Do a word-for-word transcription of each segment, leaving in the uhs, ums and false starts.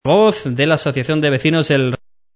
Voz de la Asociación de Vecinos El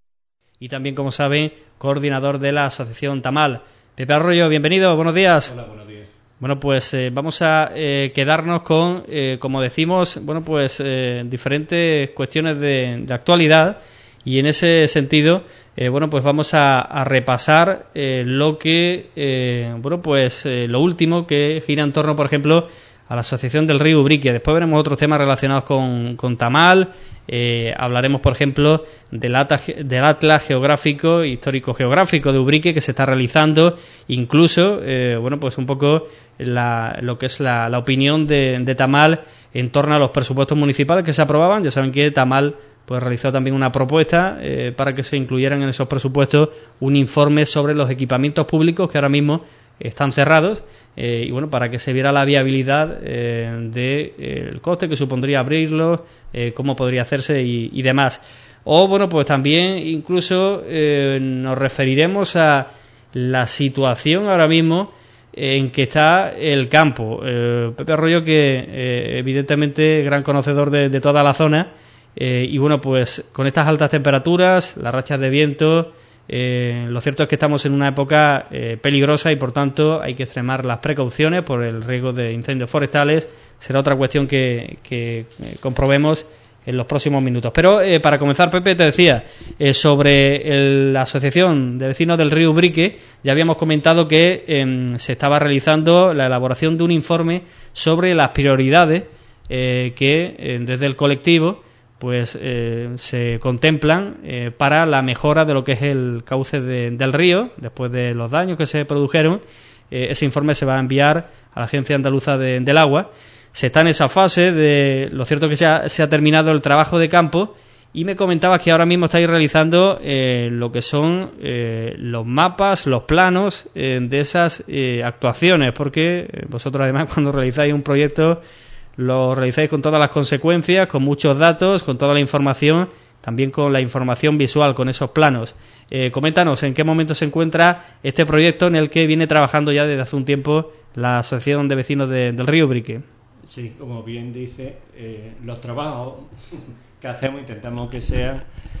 y también, como saben, coordinador de la Asociación Tamal. Pepe Arroyo, bienvenido, buenos días. Hola, buenos días. Bueno, pues eh, vamos a eh, quedarnos con, eh, como decimos, bueno, pues eh, diferentes cuestiones de, de actualidad, y en ese sentido, eh, bueno, pues vamos a, a repasar eh, lo que, eh, bueno, pues eh, lo último que gira en torno, por ejemplo, a la Asociación del Río Ubrique. Después veremos otros temas relacionados con, con Tamal. Eh, hablaremos, por ejemplo, del, ata, del Atlas Geográfico, Histórico-Geográfico de Ubrique, que se está realizando. Incluso, eh, bueno, pues un poco la, lo que es la, la opinión de, de Tamal en torno a los presupuestos municipales que se aprobaban. Ya saben que Tamal pues realizó también una propuesta eh, para que se incluyeran en esos presupuestos un informe sobre los equipamientos públicos que ahora mismo están cerrados, eh, y bueno, para que se viera la viabilidad eh, de eh, el coste que supondría abrirlos, eh, cómo podría hacerse y, y demás. O bueno, pues también incluso eh, nos referiremos a la situación ahora mismo en que está el campo. Eh, Pepe Arroyo, que eh, evidentemente gran conocedor de, de toda la zona, eh, y bueno, pues con estas altas temperaturas, las rachas de viento, Eh, lo cierto es que estamos en una época eh, peligrosa y por tanto hay que extremar las precauciones por el riesgo de incendios forestales. Será otra cuestión que, que eh, comprobemos en los próximos minutos. Pero eh, para comenzar, Pepe, te decía eh, sobre el, la Asociación de Vecinos del Río Ubrique. Ya habíamos comentado que eh, se estaba realizando la elaboración de un informe sobre las prioridades eh, que eh, desde el colectivo pues eh, se contemplan eh, para la mejora de lo que es el cauce de, del río después de los daños que se produjeron. Eh, ese informe se va a enviar a la Agencia Andaluza de, del Agua. Se está en esa fase de, lo cierto es que se ha, se ha terminado el trabajo de campo, y me comentabas que ahora mismo estáis realizando eh, lo que son eh, los mapas, los planos eh, de esas eh, actuaciones, porque vosotros además cuando realizáis un proyecto lo realizáis con todas las consecuencias, con muchos datos, con toda la información, también con la información visual, con esos planos. Eh, coméntanos en qué momento se encuentra este proyecto en el que viene trabajando ya desde hace un tiempo la Asociación de Vecinos de, del Río Ubrique. Sí, como bien dice, eh, los trabajos que hacemos intentamos que sean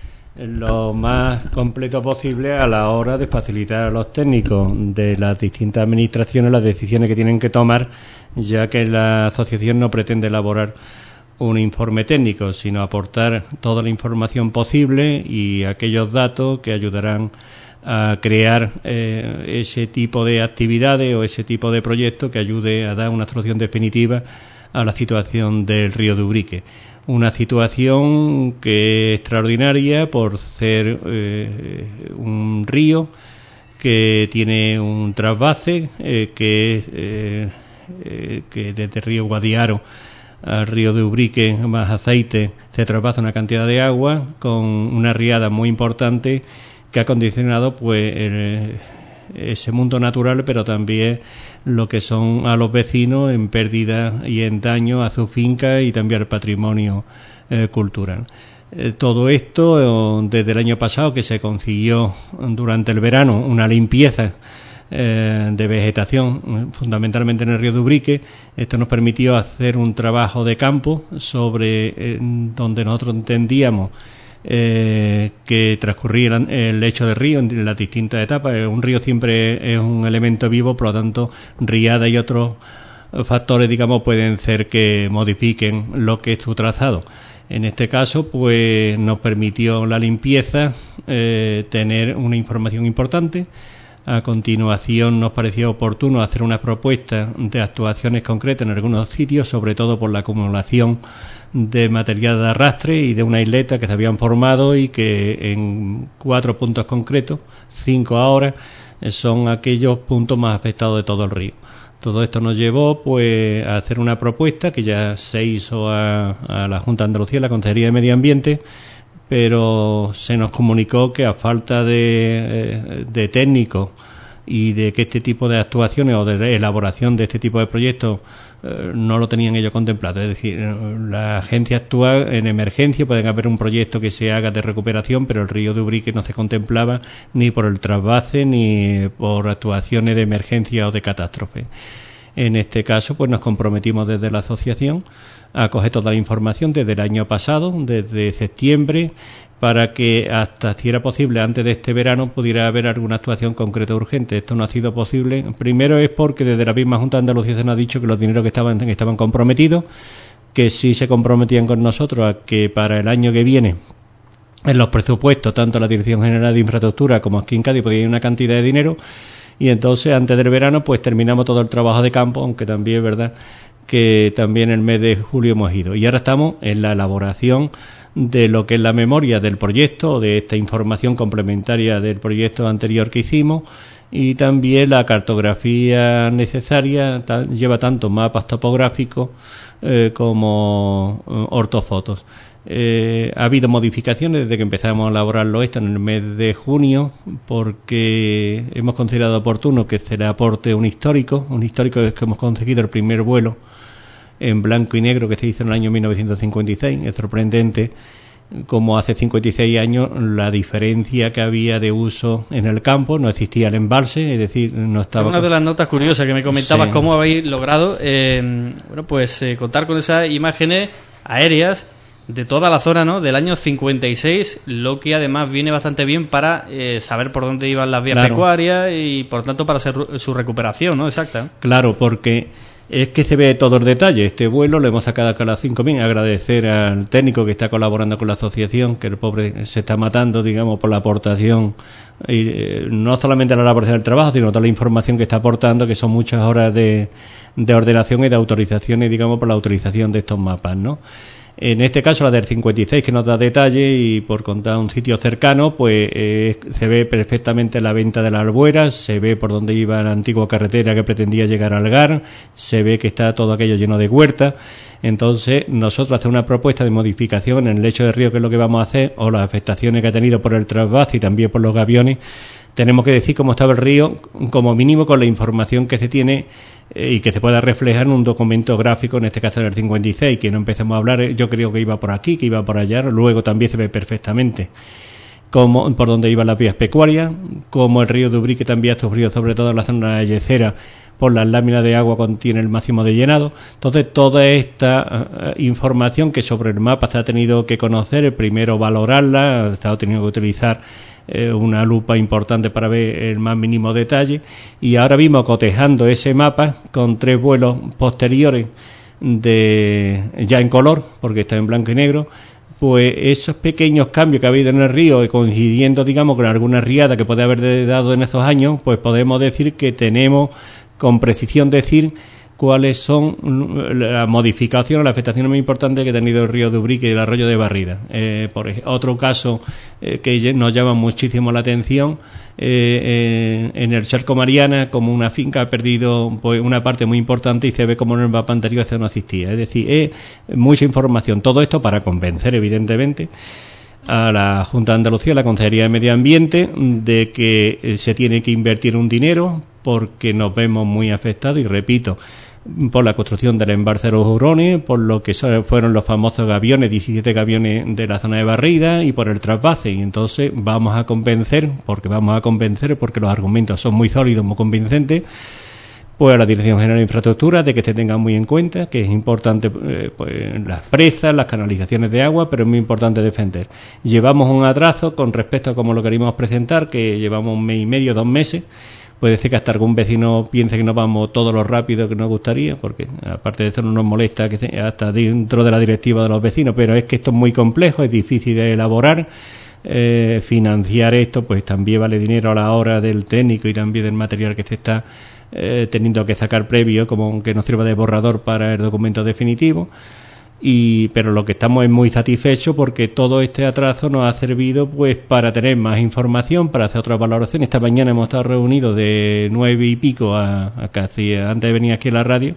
lo más completo posible a la hora de facilitar a los técnicos de las distintas administraciones las decisiones que tienen que tomar, ya que la asociación no pretende elaborar un informe técnico, sino aportar toda la información posible y aquellos datos que ayudarán a crear eh, ese tipo de actividades o ese tipo de proyectos que ayude a dar una solución definitiva a la situación del río de Ubrique. Una situación que es extraordinaria por ser eh, un río que tiene un trasvase eh, que es eh, eh, que desde el río Guadiaro al río de Ubrique más aceite se trasvasa una cantidad de agua con una riada muy importante que ha condicionado pues el, ese mundo natural, pero también lo que son a los vecinos en pérdida y en daño a su finca y también al patrimonio eh, cultural. Eh, todo esto eh, desde el año pasado, que se consiguió durante el verano una limpieza eh, de vegetación, eh, fundamentalmente en el río de Ubrique. Esto nos permitió hacer un trabajo de campo sobre eh, donde nosotros entendíamos Eh, que transcurría el lecho del río en las distintas etapas. Un río siempre es un elemento vivo, por lo tanto, riada y otros factores, digamos, pueden ser que modifiquen lo que es su trazado. En este caso, pues nos permitió la limpieza eh, tener una información importante. A continuación, nos pareció oportuno hacer una propuesta de actuaciones concretas en algunos sitios, sobre todo por la acumulación de material de arrastre y de una isleta que se habían formado y que en cuatro puntos concretos, cinco ahora, son aquellos puntos más afectados de todo el río. Todo esto nos llevó pues a hacer una propuesta que ya se hizo a, a la Junta de Andalucía, la Consejería de Medio Ambiente, pero se nos comunicó que a falta de, de técnicos y de que este tipo de actuaciones o de elaboración de este tipo de proyectos eh, no lo tenían ellos contemplado. Es decir, la agencia actúa en emergencia, pueden haber un proyecto que se haga de recuperación, pero el río de Ubrique no se contemplaba ni por el trasvase ni por actuaciones de emergencia o de catástrofe. En este caso, pues nos comprometimos desde la asociación a coger toda la información desde el año pasado, desde septiembre, para que hasta si era posible antes de este verano pudiera haber alguna actuación concreta urgente. Esto no ha sido posible. Primero es porque desde la misma Junta de Andalucía se nos ha dicho que los dineros que estaban, que estaban comprometidos, que sí se comprometían con nosotros a que para el año que viene en los presupuestos, tanto la Dirección General de Infraestructura como aquí en Cádiz, podía ir una cantidad de dinero, y entonces antes del verano pues terminamos todo el trabajo de campo, aunque también es verdad que también el mes de julio hemos ido. Y ahora estamos en la elaboración de lo que es la memoria del proyecto, de esta información complementaria del proyecto anterior que hicimos, y también la cartografía necesaria, ta- lleva tanto mapas topográficos eh, como eh, ortofotos. Eh, ha habido modificaciones desde que empezamos a elaborarlo esto en el mes de junio, porque hemos considerado oportuno que se le aporte un histórico. Un histórico es que hemos conseguido el primer vuelo en blanco y negro que se hizo en el año mil novecientos cincuenta y seis. Es sorprendente como hace cincuenta y seis años la diferencia que había de uso en el campo. No existía el embalse, es decir, no estaba... Una de las notas curiosas que me comentabas, sí. Cómo habéis logrado eh, bueno, pues eh, contar con esas imágenes aéreas de toda la zona, ¿no?, del año cincuenta y seis, lo que además viene bastante bien para eh, saber por dónde iban las vías Claro. pecuarias y por tanto para hacer su recuperación, ¿no? Exacta. Claro, porque es que se ve todo el detalle. Este vuelo lo hemos sacado acá a las cinco mil. Agradecer al técnico que está colaborando con la asociación, que el pobre se está matando, digamos, por la aportación, y eh, no solamente la elaboración del trabajo, sino toda la información que está aportando, que son muchas horas de, de ordenación y de autorizaciones, digamos, por la utilización de estos mapas, ¿no? En este caso la del cincuenta y seis, que nos da detalle, y por contar un sitio cercano, pues eh, se ve perfectamente la venta de las albueras, se ve por dónde iba la antigua carretera que pretendía llegar al Gar, se ve que está todo aquello lleno de huertas. Entonces nosotros hacemos una propuesta de modificación en el lecho de río, que es lo que vamos a hacer, o las afectaciones que ha tenido por el trasvase y también por los gaviones. Tenemos que decir cómo estaba el río, como mínimo con la información que se tiene eh, y que se pueda reflejar en un documento gráfico, en este caso en el cincuenta y seis, que no empecemos a hablar, eh, yo creo que iba por aquí, que iba por allá, luego también se ve perfectamente como por donde iban las vías pecuarias, como el río de Ubrique también ha sufrido, sobre todo en la zona de Yecera, por las láminas de agua cuando tiene el máximo de llenado. Entonces toda esta uh, información que sobre el mapa se ha tenido que conocer, primero valorarla, ha estado teniendo que utilizar eh, una lupa importante para ver el más mínimo detalle, y ahora mismo cotejando ese mapa con tres vuelos posteriores de ya en color, porque está en blanco y negro, pues esos pequeños cambios que ha habido en el río, coincidiendo, digamos, con alguna riada que puede haber dado en esos años, pues podemos decir que tenemos con precisión decir cuáles son las modificaciones, las afectaciones muy importantes que ha tenido el río de Ubrique y el arroyo de Barrida. Eh, por ejemplo, otro caso eh, que nos llama muchísimo la atención, eh, eh, en el Charco Mariana, como una finca ha perdido pues una parte muy importante y se ve como en el mapa anterior eso no existía. Es decir, eh, mucha información. Todo esto para convencer, evidentemente, a la Junta de Andalucía, a la Consejería de Medio Ambiente, de que eh, se tiene que invertir un dinero, porque nos vemos muy afectados, y repito, por la construcción del embalse de los Hurones, por lo que fueron los famosos gaviones, diecisiete gaviones de la zona de Barrida, y por el trasvase. Y entonces vamos a convencer, porque vamos a convencer, porque los argumentos son muy sólidos, muy convincentes, pues a la Dirección General de Infraestructura, de que se tengan muy en cuenta, que es importante eh, pues, las presas, las canalizaciones de agua, pero es muy importante defender. Llevamos un atraso con respecto a cómo lo queríamos presentar, que llevamos un mes y medio, dos meses. Puede ser que hasta algún vecino piense que no vamos todo lo rápido que nos gustaría, porque aparte de eso no nos molesta que sea hasta dentro de la directiva de los vecinos, pero es que esto es muy complejo, es difícil de elaborar. Eh, financiar esto pues también vale dinero a la hora del técnico y también del material que se está eh, teniendo que sacar previo, como que nos sirva de borrador para el documento definitivo. Y pero lo que estamos es muy satisfechos, porque todo este atraso nos ha servido pues para tener más información, para hacer otras valoraciones. Esta mañana hemos estado reunidos de nueve y pico a, a casi antes de venir aquí a la radio,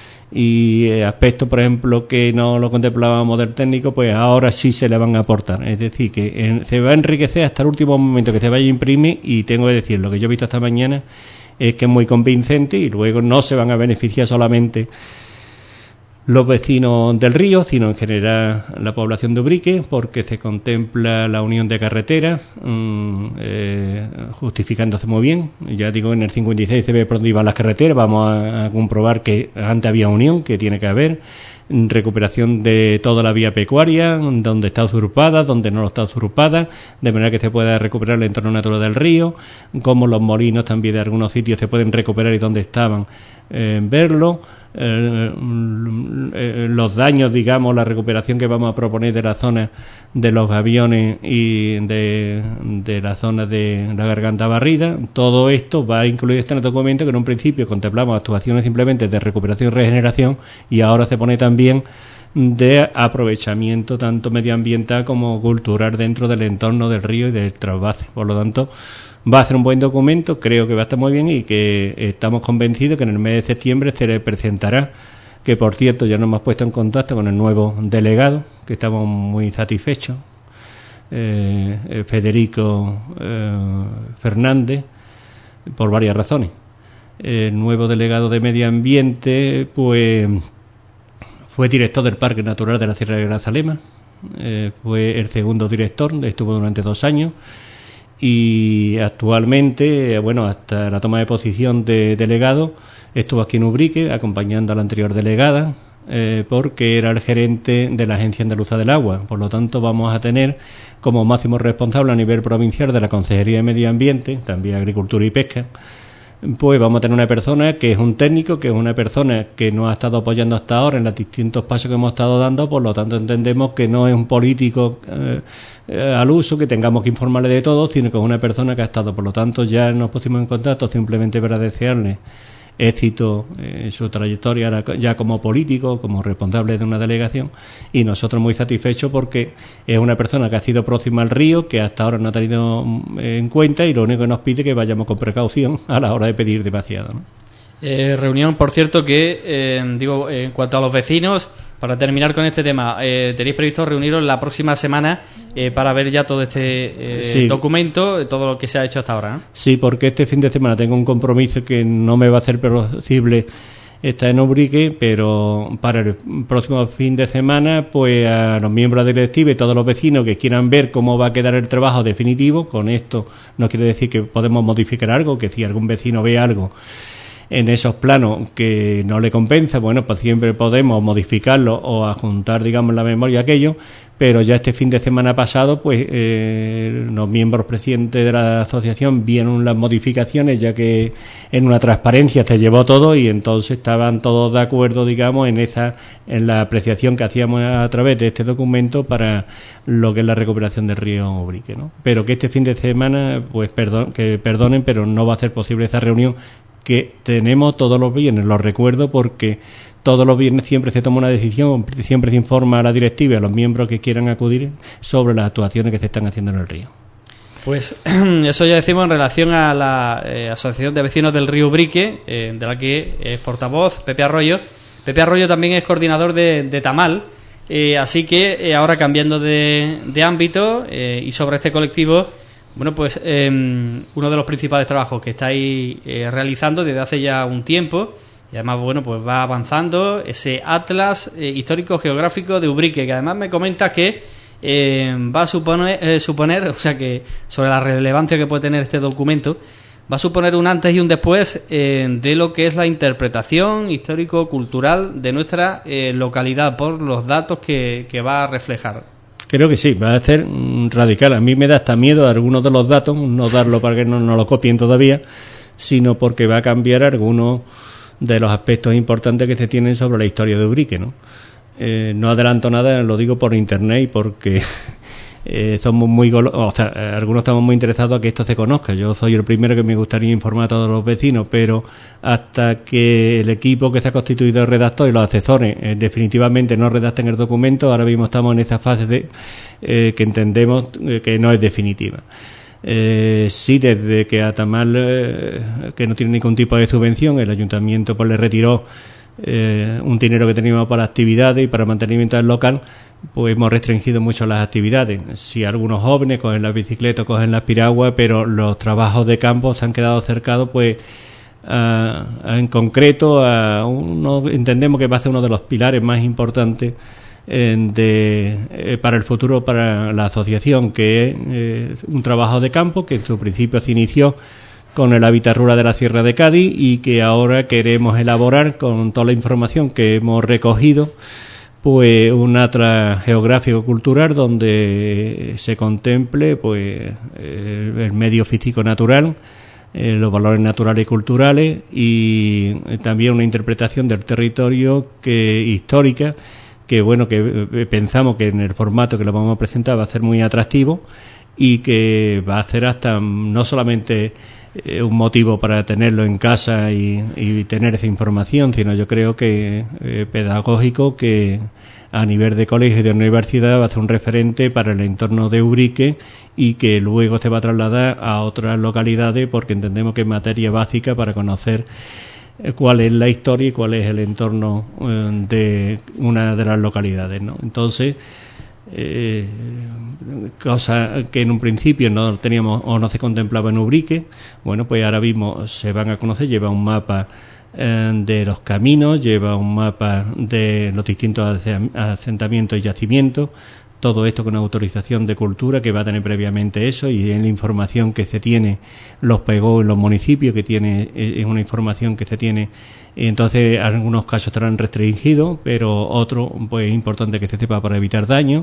y eh, aspectos, por ejemplo, que no lo contemplábamos del técnico, pues ahora sí se le van a aportar. Es decir, que en, se va a enriquecer hasta el último momento que se vaya a imprimir, y tengo que decir, lo que yo he visto esta mañana es que es muy convincente, y luego no se van a beneficiar solamente los vecinos del río, sino en general la población de Ubrique, porque se contempla la unión de carreteras, mmm, eh, justificándose muy bien. Ya digo, en el cincuenta y seis se ve por dónde iban las carreteras, vamos a, a comprobar que antes había unión, que tiene que haber, recuperación de toda la vía pecuaria, donde está usurpada, donde no está usurpada, de manera que se pueda recuperar el entorno natural del río, como los molinos también de algunos sitios se pueden recuperar y donde estaban, eh, verlo. Eh, eh, los daños, digamos, la recuperación que vamos a proponer de la zona de los aviones y de, de la zona de la garganta barrida, todo esto va a incluir este documento que en un principio contemplamos actuaciones simplemente de recuperación y regeneración, y ahora se pone también de aprovechamiento tanto medioambiental como cultural dentro del entorno del río y del trasvase. Por lo tanto, va a ser un buen documento, creo que va a estar muy bien y que estamos convencidos que en el mes de septiembre se le presentará, que por cierto ya nos hemos puesto en contacto con el nuevo delegado, que estamos muy satisfechos, eh, Federico eh, Fernández, por varias razones. El nuevo delegado de Medio Ambiente pues fue director del Parque Natural de la Sierra de Grazalema, eh, fue el segundo director, estuvo durante dos años, y actualmente, bueno, hasta la toma de posición de delegado, estuvo aquí en Ubrique acompañando a la anterior delegada, eh, porque era el gerente de la Agencia Andaluza del Agua. Por lo tanto, vamos a tener como máximo responsable a nivel provincial de la Consejería de Medio Ambiente, también Agricultura y Pesca, pues vamos a tener una persona que es un técnico, que es una persona que nos ha estado apoyando hasta ahora en los distintos pasos que hemos estado dando. Por lo tanto, entendemos que no es un político eh, eh, al uso, que tengamos que informarle de todo, sino que es una persona que ha estado. Por lo tanto, ya nos pusimos en contacto simplemente para desearle éxito en su trayectoria ya como político, como responsable de una delegación, y nosotros muy satisfechos porque es una persona que ha sido próxima al río, que hasta ahora no ha tenido en cuenta, y lo único que nos pide es que vayamos con precaución a la hora de pedir demasiado, ¿no? Eh, reunión, por cierto, que eh, digo, en cuanto a los vecinos, para terminar con este tema, eh, tenéis previsto reuniros la próxima semana eh, para ver ya todo este eh, sí. documento, todo lo que se ha hecho hasta ahora, ¿no? Sí, porque este fin de semana tengo un compromiso que no me va a ser posible estar en Ubrique, pero para el próximo fin de semana, pues a los miembros de la directiva y todos los vecinos que quieran ver cómo va a quedar el trabajo definitivo. Con esto no quiere decir que podemos modificar algo, que si algún vecino ve algo en esos planos que no le compensa, bueno, pues siempre podemos modificarlo o adjuntar, digamos, la memoria aquello, pero ya este fin de semana pasado, pues eh, los miembros presidentes de la asociación vieron las modificaciones, ya que en una transparencia se llevó todo, y entonces estaban todos de acuerdo, digamos, en esa en la apreciación que hacíamos a través de este documento para lo que es la recuperación del río Ubrique, ¿no? Pero que este fin de semana, pues perdón, que perdonen, pero no va a ser posible esa reunión que tenemos todos los viernes. Lo recuerdo porque todos los viernes siempre se toma una decisión, siempre se informa a la directiva y a los miembros que quieran acudir sobre las actuaciones que se están haciendo en el río. Pues eso ya decimos en relación a la eh, Asociación de Vecinos del Río Ubrique, eh, de la que es portavoz Pepe Arroyo. Pepe Arroyo también es coordinador de, de Tamal, eh, así que eh, ahora cambiando de, de ámbito eh, y sobre este colectivo, bueno, pues eh, uno de los principales trabajos que estáis eh, realizando desde hace ya un tiempo, y además, bueno, pues va avanzando ese atlas eh, histórico-geográfico de Ubrique, que además me comenta que eh, va a suponer, eh, suponer, o sea que sobre la relevancia que puede tener este documento, va a suponer un antes y un después eh, de lo que es la interpretación histórico-cultural de nuestra eh, localidad, por los datos que, que va a reflejar. Creo que sí, va a ser radical. A mí me da hasta miedo algunos de los datos, no darlo para que no, no lo copien todavía, sino porque va a cambiar algunos de los aspectos importantes que se tienen sobre la historia de Ubrique, ¿no? Eh, no adelanto nada, lo digo por internet y porque eh, somos muy golo- o sea, algunos estamos muy interesados a que esto se conozca. Yo soy el primero que me gustaría informar a todos los vecinos, pero hasta que el equipo que se ha constituido el redactor y los asesores eh, definitivamente no redacten el documento, ahora mismo estamos en esa fase de eh, que entendemos eh, que no es definitiva. Eh, sí, desde que a Tamal, eh, que no tiene ningún tipo de subvención, el ayuntamiento pues le retiró eh, un dinero que teníamos para actividades y para mantenimiento del local, pues hemos restringido mucho las actividades. Si algunos jóvenes cogen las bicicletas, cogen las piraguas, pero los trabajos de campo se han quedado cercados, pues a, a, en concreto, a uno, entendemos que va a ser uno de los pilares más importantes eh, de, eh, para el futuro, para la asociación, que es eh, un trabajo de campo que en su principio se inició con el hábitat rural de la Sierra de Cádiz y que ahora queremos elaborar con toda la información que hemos recogido, pues un atlas geográfico cultural donde se contemple pues eh, el medio físico natural, eh, los valores naturales y culturales y también una interpretación del territorio que histórica que bueno que eh, pensamos que en el formato que lo vamos a presentar va a ser muy atractivo y que va a ser hasta no solamente eh, un motivo para tenerlo en casa y, y tener esa información, sino yo creo que eh, pedagógico, que a nivel de colegio y de universidad va a ser un referente para el entorno de Ubrique y que luego se va a trasladar a otras localidades, porque entendemos que es materia básica para conocer cuál es la historia y cuál es el entorno eh, de una de las localidades, ¿no? Entonces, eh, cosa que en un principio no teníamos o no se contemplaba en Ubrique, bueno, pues ahora mismo se van a conocer, lleva un mapa eh, de los caminos, lleva un mapa de los distintos asentamientos y yacimientos, todo esto con autorización de cultura que va a tener previamente eso, y en la información que se tiene los pegó en los municipios, que tiene es una información que se tiene, entonces algunos casos estarán restringidos, pero otros pues es importante que se sepa para evitar daño,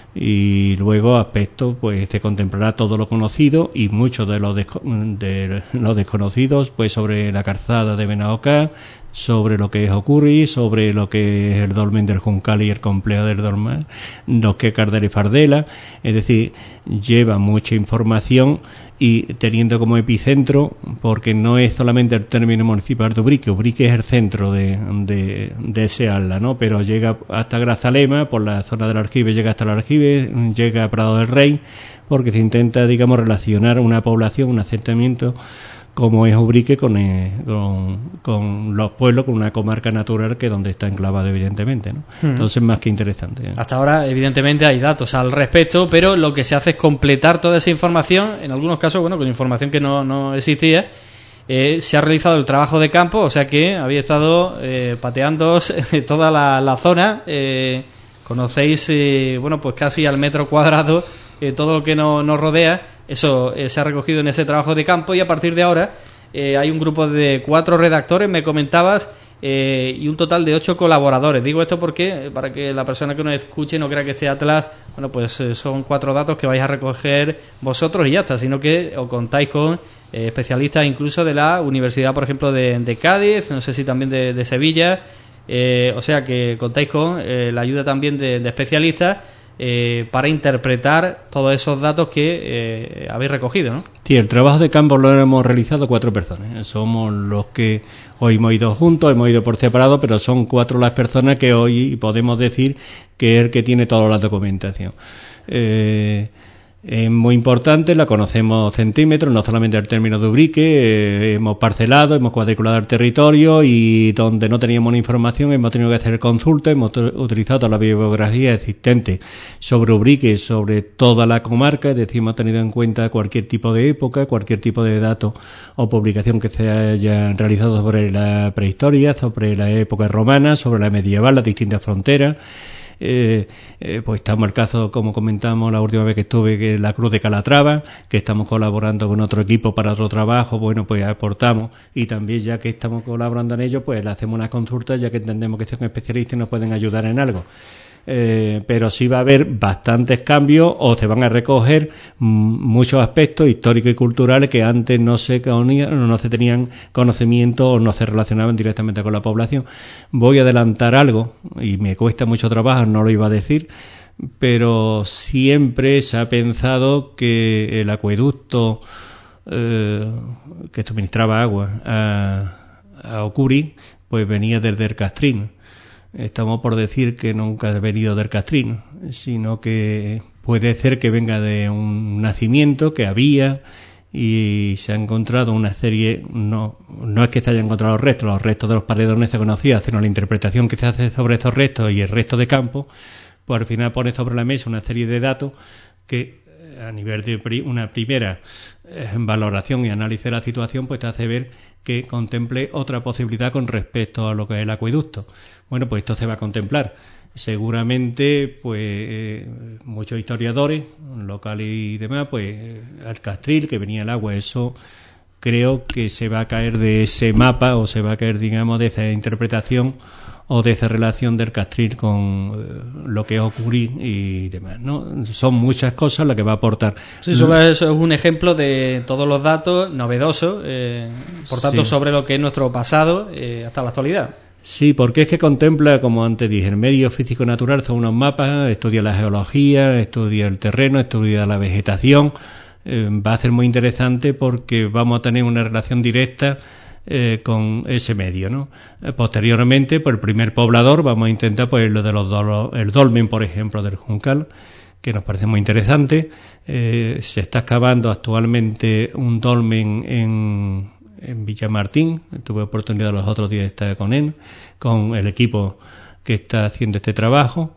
y luego aspectos pues se contemplará todo lo conocido y muchos de los desco- de los desconocidos pues sobre la calzada de Benaocá, sobre lo que es Ocurri, sobre lo que es el dolmen del Juncal y el complejo del dolmen, los que es Cardela y Fardela, es decir, lleva mucha información y teniendo como epicentro, porque no es solamente el término municipal de Ubrique, Ubrique es el centro de, de, de ese ala, ¿no? Pero llega hasta Grazalema, por la zona del Aljibe llega hasta el Aljibe, llega a Prado del Rey, porque se intenta, digamos, relacionar una población, un asentamiento como es Ubrique con, eh, con, con los pueblos, con una comarca natural que es donde está enclavado, evidentemente, ¿no? Uh-huh. Entonces, más que interesante, ¿eh? Hasta ahora, evidentemente, hay datos al respecto, pero lo que se hace es completar toda esa información, en algunos casos, bueno, con información que no, no existía. Eh, se ha realizado el trabajo de campo, o sea que había estado eh, pateando toda la, la zona, eh, conocéis, eh, bueno, pues casi al metro cuadrado eh, todo lo que no, nos rodea. Eso eh, se ha recogido en ese trabajo de campo, y a partir de ahora eh, hay un grupo de cuatro redactores, me comentabas, eh, y un total de ocho colaboradores. Digo esto porque, para que la persona que nos escuche no crea que este atlas, bueno, pues eh, son cuatro datos que vais a recoger vosotros y ya está, sino que os contáis con eh, especialistas incluso de la Universidad, por ejemplo, de, de Cádiz, no sé si también de, de Sevilla, eh, o sea que contáis con eh, la ayuda también de, de especialistas Eh, para interpretar todos esos datos que eh, habéis recogido, ¿no? Sí, el trabajo de campo lo hemos realizado cuatro personas. Somos los que hoy hemos ido juntos, hemos ido por separado, pero son cuatro las personas que hoy podemos decir que es el que tiene toda la documentación. Eh, es muy importante, la conocemos centímetros, no solamente el término de Ubrique, eh, hemos parcelado, hemos cuadriculado el territorio, y donde no teníamos una información hemos tenido que hacer consultas, hemos t- utilizado la bibliografía existente sobre Ubrique, sobre toda la comarca, es decir, hemos tenido en cuenta cualquier tipo de época, cualquier tipo de dato o publicación que se haya realizado sobre la prehistoria, sobre la época romana, sobre la medieval, las distintas fronteras. Eh, eh, pues estamos el caso, como comentamos la última vez que estuve, que la Cruz de Calatrava, que estamos colaborando con otro equipo para otro trabajo, bueno, pues aportamos, y también ya que estamos colaborando en ello, pues le hacemos unas consultas, ya que entendemos que son especialistas y nos pueden ayudar en algo. Eh, pero sí va a haber bastantes cambios, o se van a recoger m- muchos aspectos históricos y culturales que antes no se conían, no se tenían conocimiento o no se relacionaban directamente con la población. Voy a adelantar algo, y me cuesta mucho trabajo, no lo iba a decir, pero siempre se ha pensado que el acueducto eh, que suministraba agua a, a Ocurri, pues venía desde el Castrín. Estamos por decir que nunca ha venido del Castrín, sino que puede ser que venga de un nacimiento que había y se ha encontrado una serie, no no es que se hayan encontrado los restos, los restos de los paredones se conocían, sino la interpretación que se hace sobre estos restos y el resto de campo, pues al final pone sobre la mesa una serie de datos que a nivel de pri- una primera eh, valoración y análisis de la situación, pues te hace ver que contemple otra posibilidad con respecto a lo que es el acueducto. Bueno, pues esto se va a contemplar. Seguramente, pues eh, muchos historiadores locales y demás, pues eh, al Castril, que venía el agua, eso creo que se va a caer de ese mapa o se va a caer, digamos, de esa interpretación o de esa relación del Castril con eh, lo que ocurre y demás, ¿no? Son muchas cosas las que va a aportar. Sí, eso es un ejemplo de todos los datos novedosos, eh, por tanto, sí, sobre lo que es nuestro pasado eh, hasta la actualidad. Sí, porque es que contempla, como antes dije, el medio físico-natural son unos mapas, estudia la geología, estudia el terreno, estudia la vegetación. Eh, va a ser muy interesante porque vamos a tener una relación directa eh, con ese medio, ¿no? Eh, posteriormente, por el primer poblador, vamos a intentar pues lo de los do- el dolmen, por ejemplo, del Juncal, que nos parece muy interesante. Eh, se está excavando actualmente un dolmen en, en Villamartín. Tuve oportunidad los otros días de estar con él, con el equipo que está haciendo este trabajo.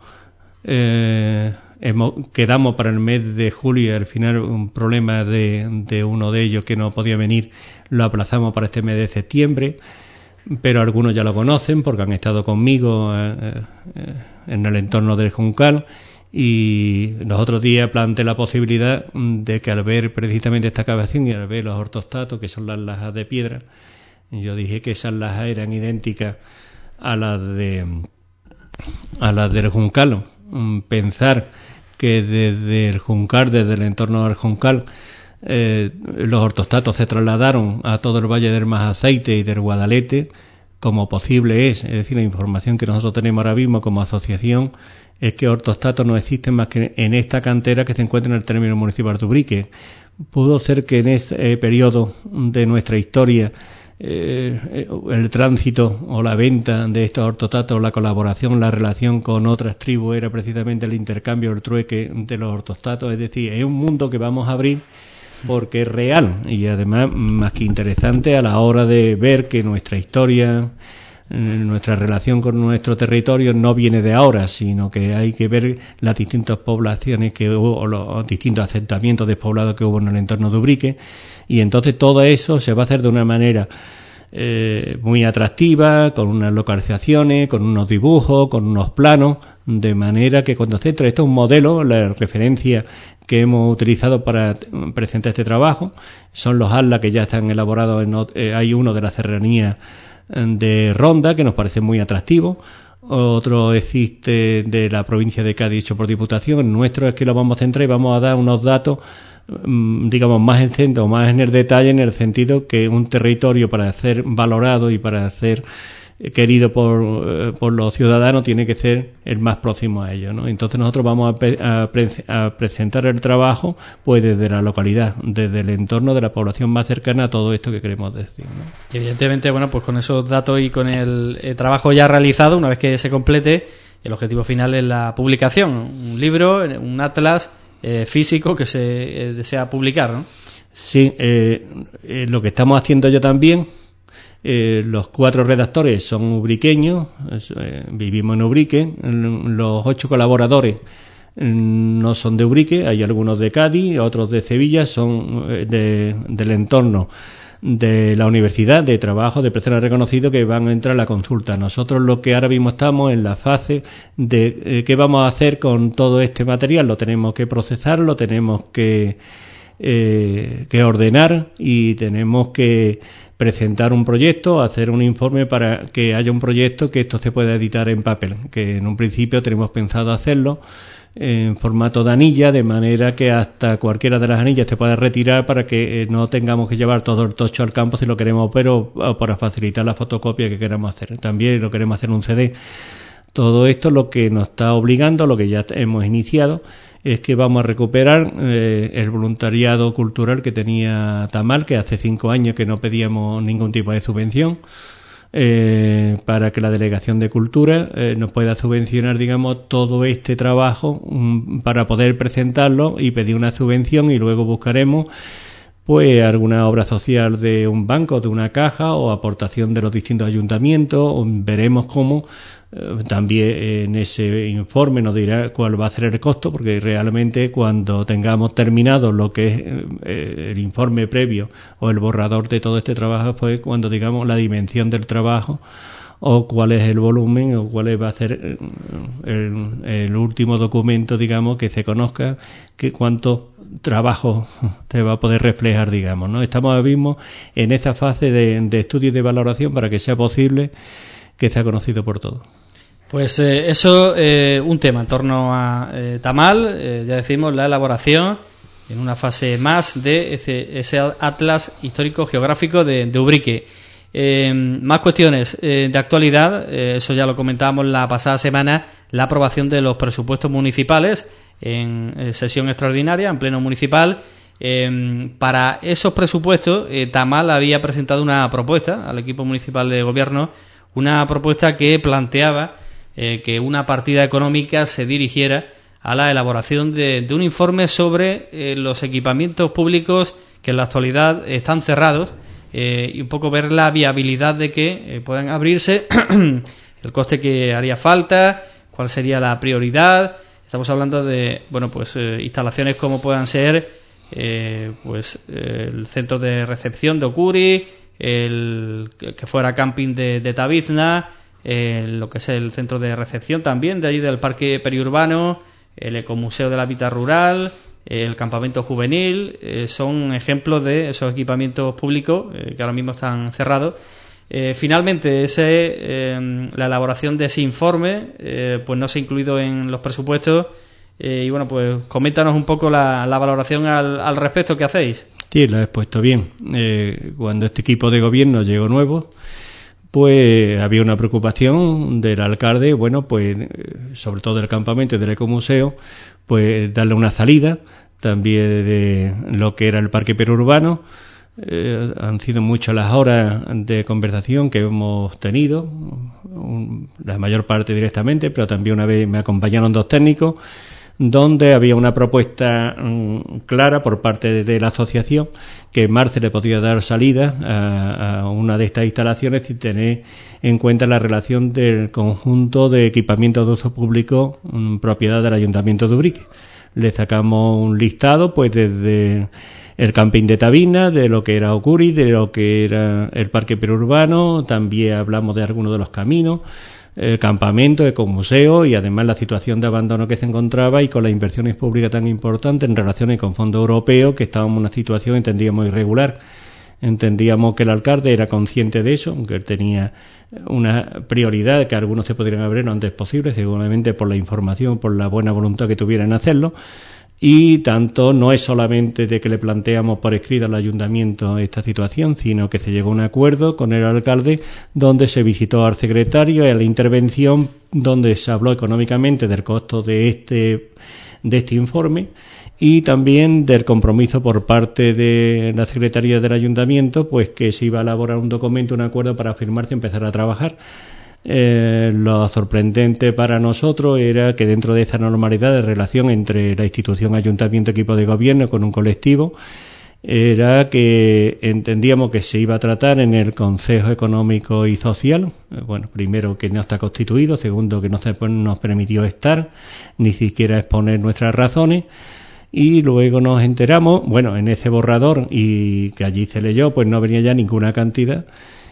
Eh, hemos, quedamos para el mes de julio y al final un problema de, de uno de ellos que no podía venir, lo aplazamos para este mes de septiembre, pero algunos ya lo conocen porque han estado conmigo eh, eh, en el entorno del Juncal. Y los otros días planteé la posibilidad de que al ver precisamente esta excavación y al ver los ortostatos, que son las lajas de piedra, yo dije que esas lajas eran idénticas a las de a las del Juncal. Pensar que desde el Juncal, desde el entorno del Juncal, eh, los ortostatos se trasladaron a todo el Valle del Majaceite y del Guadalete, como posible es, es decir, la información que nosotros tenemos ahora mismo como asociación es que ortostatos no existen más que en esta cantera que se encuentra en el término municipal de Ubrique. Pudo ser que en este eh, periodo de nuestra historia eh, el tránsito o la venta de estos ortostatos, la colaboración, la relación con otras tribus era precisamente el intercambio, el trueque de los ortostatos. Es decir, es un mundo que vamos a abrir porque es real y además más que interesante a la hora de ver que nuestra historia, nuestra relación con nuestro territorio no viene de ahora, sino que hay que ver las distintas poblaciones que hubo, o los distintos asentamientos despoblados que hubo en el entorno de Ubrique, y entonces todo eso se va a hacer de una manera eh, muy atractiva, con unas localizaciones, con unos dibujos, con unos planos, de manera que cuando se entra, esto es un modelo, la referencia que hemos utilizado para presentar este trabajo, son los atlas que ya están elaborados, en, eh, hay uno de la serranía de Ronda, que nos parece muy atractivo. Otro existe de la provincia de Cádiz, hecho por Diputación. El nuestro es que lo vamos a centrar y vamos a dar unos datos, digamos, más en centro, más en el detalle, en el sentido que un territorio, para ser valorado y para ser querido por, por los ciudadanos, tiene que ser el más próximo a ellos, ¿no? Entonces nosotros vamos a, pre- a, pre- a presentar el trabajo pues desde la localidad, desde el entorno de la población más cercana a todo esto que queremos decir, ¿no? Y evidentemente, bueno, pues con esos datos y con el, el trabajo ya realizado, una vez que se complete, el objetivo final es la publicación, un libro, un atlas eh, físico que se eh, desea publicar, ¿no? Sí, eh, eh, lo que estamos haciendo yo también. Eh, los cuatro redactores son ubriqueños, eh, vivimos en Ubrique. Los ocho colaboradores eh, no son de Ubrique, hay algunos de Cádiz, otros de Sevilla, son eh, de, del entorno de la universidad, de trabajo, de personas reconocidos que van a entrar a la consulta. Nosotros lo que ahora mismo estamos en la fase de eh, qué vamos a hacer con todo este material. Lo tenemos que procesar, lo tenemos que, eh, que ordenar y tenemos que presentar un proyecto, hacer un informe para que haya un proyecto que esto se pueda editar en papel, que en un principio tenemos pensado hacerlo en formato de anilla, de manera que hasta cualquiera de las anillas te pueda retirar para que no tengamos que llevar todo el tocho al campo si lo queremos, pero para facilitar la fotocopia que queramos hacer. También lo queremos hacer en un C D. Todo esto lo que nos está obligando, lo que ya hemos iniciado, es que vamos a recuperar eh, el voluntariado cultural que tenía Tamal, que hace cinco años que no pedíamos ningún tipo de subvención, eh, para que la Delegación de Cultura eh, nos pueda subvencionar, digamos, todo este trabajo um, para poder presentarlo y pedir una subvención, y luego buscaremos pues alguna obra social de un banco, de una caja, o aportación de los distintos ayuntamientos. O veremos cómo eh, también en ese informe nos dirá cuál va a ser el costo, porque realmente cuando tengamos terminado lo que es eh, el informe previo o el borrador de todo este trabajo, pues cuando digamos la dimensión del trabajo, o cuál es el volumen, o cuál va a ser el, el último documento, digamos, que se conozca, que cuánto trabajo te va a poder reflejar, digamos, ¿no? Estamos ahora mismo en esa fase de, de estudio y de valoración para que sea posible que sea conocido por todos. Pues eh, eso, eh, un tema en torno a eh, Tamal, eh, ya decimos, la elaboración en una fase más de ese, ese atlas histórico-geográfico de, de Ubrique. Eh, más cuestiones eh, de actualidad, eh, eso ya lo comentábamos la pasada semana, la aprobación de los presupuestos municipales en eh, sesión extraordinaria, en pleno municipal. Eh, para esos presupuestos, eh, Tamal había presentado una propuesta al equipo municipal de gobierno, una propuesta que planteaba eh, que una partida económica se dirigiera a la elaboración de, de un informe sobre eh, los equipamientos públicos que en la actualidad están cerrados, Eh, y un poco ver la viabilidad de que eh, puedan abrirse, el coste que haría falta, cuál sería la prioridad. Estamos hablando de, bueno, pues eh, instalaciones como puedan ser eh, pues eh, el centro de recepción de Ocuri, el que fuera camping de, de Tabizna, eh, lo que es el centro de recepción también de allí del parque periurbano, el ecomuseo del hábitat rural, el campamento juvenil, eh, son ejemplos de esos equipamientos públicos eh, que ahora mismo están cerrados. Eh, finalmente, ese, eh, la elaboración de ese informe eh, pues no se ha incluido en los presupuestos. Eh, y bueno, pues coméntanos un poco la, la valoración al, al respecto que hacéis. Sí, lo has expuesto bien. Eh, cuando este equipo de gobierno llegó nuevo, pues había una preocupación del alcalde, bueno, pues sobre todo del campamento y del ecomuseo, pues darle una salida, también de lo que era el parque periurbano. Eh, han sido muchas las horas de conversación que hemos tenido, un, la mayor parte directamente, pero también una vez me acompañaron dos técnicos, donde había una propuesta um, clara por parte de, de la asociación que en marzo le podía dar salida a, a una de estas instalaciones sin tener en cuenta la relación del conjunto de equipamientos de uso público um, propiedad del Ayuntamiento de Ubrique. Le sacamos un listado pues desde el camping de Tabina, de lo que era Ocuri, de lo que era el parque periurbano, también hablamos de algunos de los caminos, el campamento, ecomuseo y además la situación de abandono que se encontraba y con las inversiones públicas tan importantes en relaciones con fondos europeos, que estábamos en una situación, entendíamos, irregular. Entendíamos que el alcalde era consciente de eso, que él tenía una prioridad, que algunos se podrían abrir lo antes posible, seguramente por la información, por la buena voluntad que tuvieran en hacerlo. Y tanto no es solamente de que le planteamos por escrito al ayuntamiento esta situación, sino que se llegó a un acuerdo con el alcalde donde se visitó al secretario y a la intervención donde se habló económicamente del costo de este, de este informe y también del compromiso por parte de la Secretaría del Ayuntamiento, pues que se iba a elaborar un documento, un acuerdo para firmarse y empezar a trabajar. Eh, lo sorprendente para nosotros era que dentro de esa normalidad de relación entre la institución ayuntamiento equipo de gobierno con un colectivo era que entendíamos que se iba a tratar en el Consejo Económico y Social. Eh, bueno, primero que no está constituido, segundo que no se nos permitió estar ni siquiera exponer nuestras razones. Y luego nos enteramos, bueno, en ese borrador y que allí se leyó, pues no venía ya ninguna cantidad.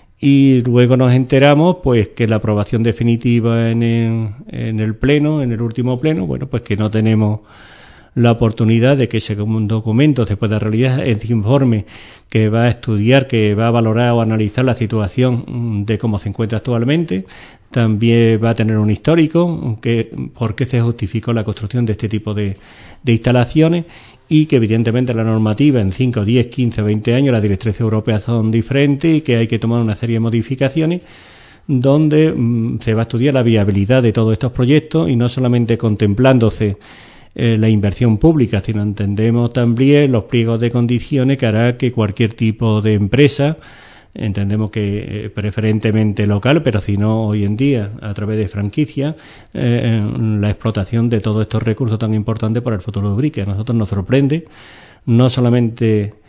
Y luego nos enteramos pues que la aprobación definitiva en el, en el pleno, en el último pleno, bueno, pues que no tenemos la oportunidad de que ese documento se pueda realizar, ese informe que va a estudiar, que va a valorar o analizar la situación de cómo se encuentra actualmente. También va a tener un histórico, que por qué se justificó la construcción de este tipo de, de instalaciones y que evidentemente la normativa en cinco, diez, quince, veinte años, las directrices europeas son diferentes y que hay que tomar una serie de modificaciones donde mmm, se va a estudiar la viabilidad de todos estos proyectos y no solamente contemplándose eh, la inversión pública, sino entendemos también los pliegos de condiciones que hará que cualquier tipo de empresa, entendemos que eh, preferentemente local, pero si no hoy en día a través de franquicia, eh, la explotación de todos estos recursos tan importantes para el futuro de Ubrique. A nosotros nos sorprende no solamente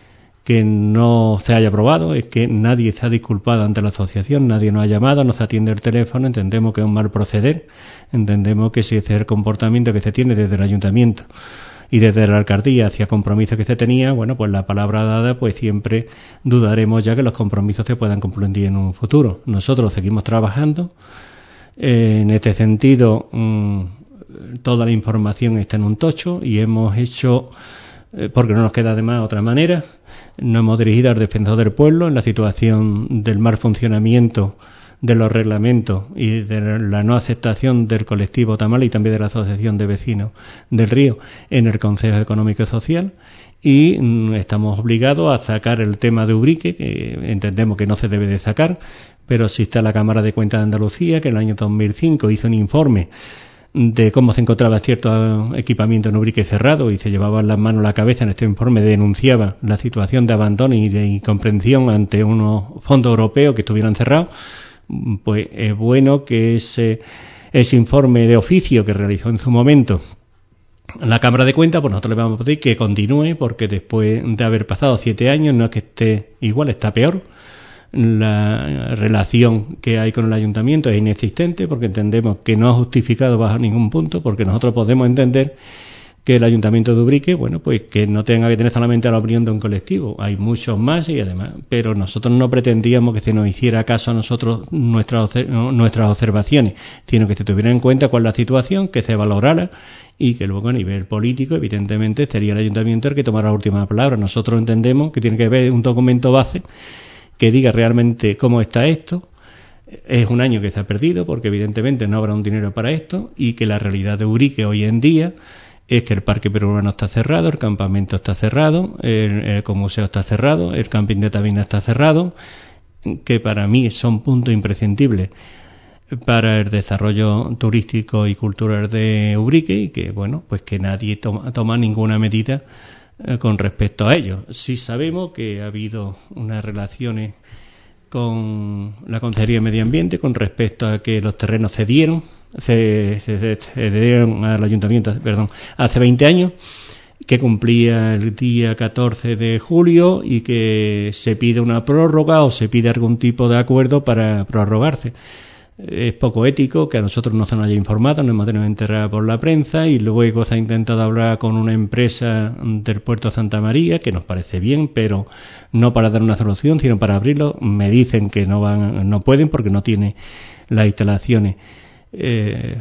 que no se haya aprobado, es que nadie se ha disculpado ante la asociación, nadie nos ha llamado, no se atiende el teléfono, entendemos que es un mal proceder, entendemos que si ese es el comportamiento que se tiene desde el ayuntamiento y desde la alcaldía hacia compromisos que se tenía, bueno, pues la palabra dada, pues siempre dudaremos ya que los compromisos se puedan cumplir en un futuro. Nosotros seguimos trabajando, eh, en este sentido, mmm, toda la información está en un tocho y hemos hecho, eh, porque no nos queda además otra manera, nos hemos dirigido al defensor del pueblo en la situación del mal funcionamiento de los reglamentos y de la no aceptación del colectivo Tamal y también de la Asociación de Vecinos del Río en el Consejo Económico y Social, y mm, estamos obligados a sacar el tema de Ubrique, que entendemos que no se debe de sacar, pero sí está la Cámara de Cuentas de Andalucía, que en el año dos mil cinco hizo un informe de cómo se encontraba cierto equipamiento en Ubrique cerrado y se llevaban las manos a la cabeza. En este informe denunciaba la situación de abandono y de incomprensión ante unos fondos europeos que estuvieran cerrados. Pues es bueno que ese, ese informe de oficio que realizó en su momento la Cámara de Cuentas, pues nosotros le vamos a pedir que continúe, porque después de haber pasado siete años no es que esté igual, está peor. La relación que hay con el ayuntamiento es inexistente, porque entendemos que no ha justificado bajo ningún punto, porque nosotros podemos entender que el ayuntamiento de Ubrique, bueno, pues que no tenga que tener solamente la opinión de un colectivo, hay muchos más y además, pero nosotros no pretendíamos que se nos hiciera caso a nosotros nuestras, nuestras observaciones, sino que se tuviera en cuenta cuál es la situación, que se valorara y que luego a nivel político, evidentemente, sería el ayuntamiento el que tomara la última palabra. Nosotros entendemos que tiene que haber un documento base que diga realmente cómo está esto. Es un año que se ha perdido porque evidentemente no habrá un dinero para esto, y que la realidad de Ubrique hoy en día es que el parque peruano está cerrado, el campamento está cerrado, el, el museo está cerrado, el camping de Tabina está cerrado, que para mí son puntos imprescindibles para el desarrollo turístico y cultural de Ubrique, y que, bueno, pues que nadie toma, toma ninguna medida con respecto a ello. Sí sabemos que ha habido unas relaciones con la Consejería de Medio Ambiente con respecto a que los terrenos cedieron, se, se, se cedieron al ayuntamiento, perdón, hace veinte años, que cumplía el día catorce de julio y que se pide una prórroga o se pide algún tipo de acuerdo para prorrogarse. Es poco ético que a nosotros no se nos haya informado, nos hemos tenido que enterar por la prensa, y luego se ha intentado hablar con una empresa del puerto de Santa María, que nos parece bien, pero no para dar una solución, sino para abrirlo. Me dicen que no van, no pueden porque no tiene las instalaciones, eh,